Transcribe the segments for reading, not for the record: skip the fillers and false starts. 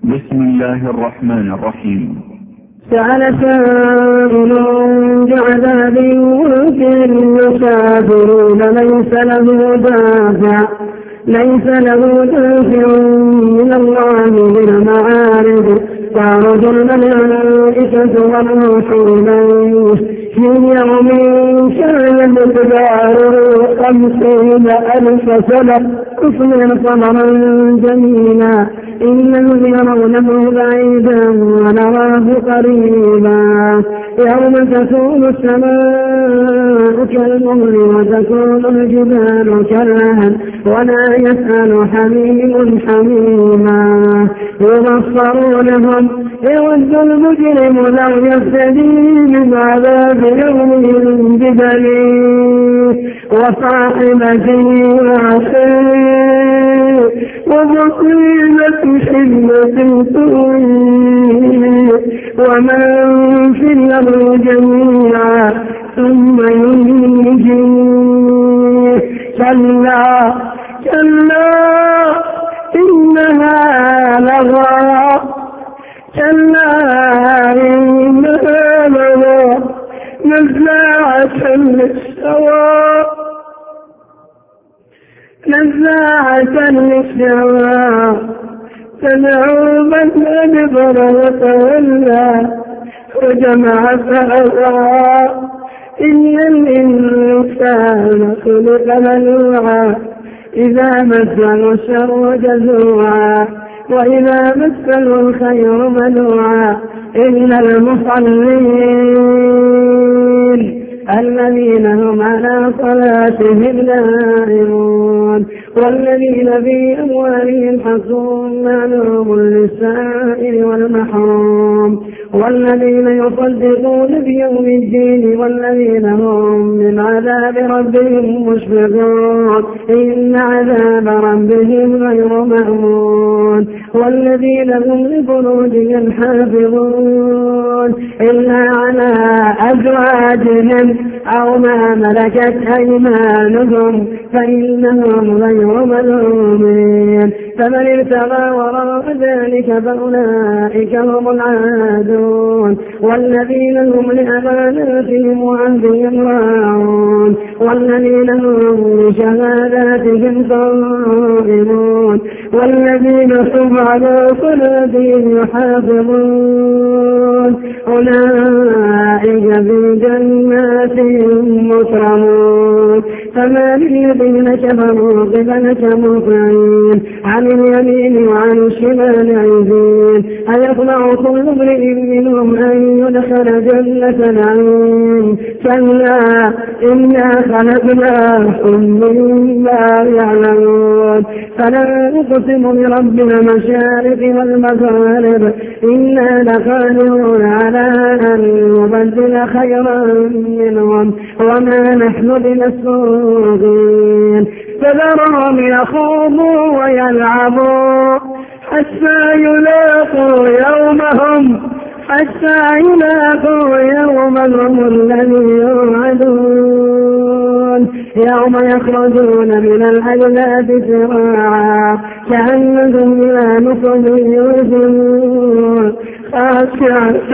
بسم الله الرحمن الرحيم. سأل سائل بعذاب واقع يسافرون ليس له دافع من الله بالمعارض تعرج الملائكة والروح إليه في يوم كان مقداره 50,000 سنة اصبر صبرا جميلا إنهم يرونه بعيدا ونراه قريبا يوم تكون السماء كالمهل وتكون الجبال كالعهن ولا يسأل حميم حميما يبصرونهم يود المجرم لو يفتدي من عذاب يومهم ببنيه وصاحبته وعشيه وبصيرة حلة طويل ومن في الأرض جميعا ثم ينجيه كلا إنها لظى نزاعة للشوى تدعو من أدبر وتولى وجمع فأوعى إن الإنسان خلق هلوعا إذا مسه الشر جزوعا وإذا مسه الخير منوعا إلا المصلين الذين هم على صلاتهم دائمون والذين في أموالهم حق معلوم للسائل والمحروم والذين يصدقون بيوم الدين والذين هم من عذاب ربهم مشفقون إن عذاب ربهم غير مأمون والذين هم لفروجهم حافظون إلا على أزواجهم أو ما ملكت أيمانهم فإنهم غير ملومين فمن ابتغى وراء ذلك فأولئك هم العادون والذين هم لأماناتهم وعهدهم راعون والذين هم لشهاداتهم قائمون والذين هم على صلاتهم يحافظون أولئك في جنات مكرمون فما للذين كفروا قبلك مهطعين عن اليمين وعن الشمال عزين أيطمع كل امرئ منهم أن يدخل جنة نعيم كلا إنا خلقناهم مما يعلمون فلا نقسم برب المشارق والمغارب إنا لقادرون على أن نبدل خيرا منهم وما نحن بمسبوقين فذرهم يخوضوا ويلعبوا حتى يلاقوا يومهم الذي يوعدون يوم يخرجون من الأجداث سراعا كأنهم إلى نصب يوزنون خاشعة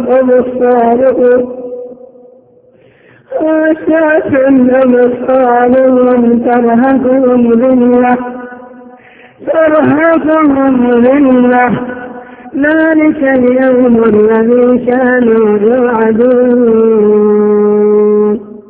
أبصارهم ترهقهم ذلة ذلك اليوم الذي كانوا يوعدون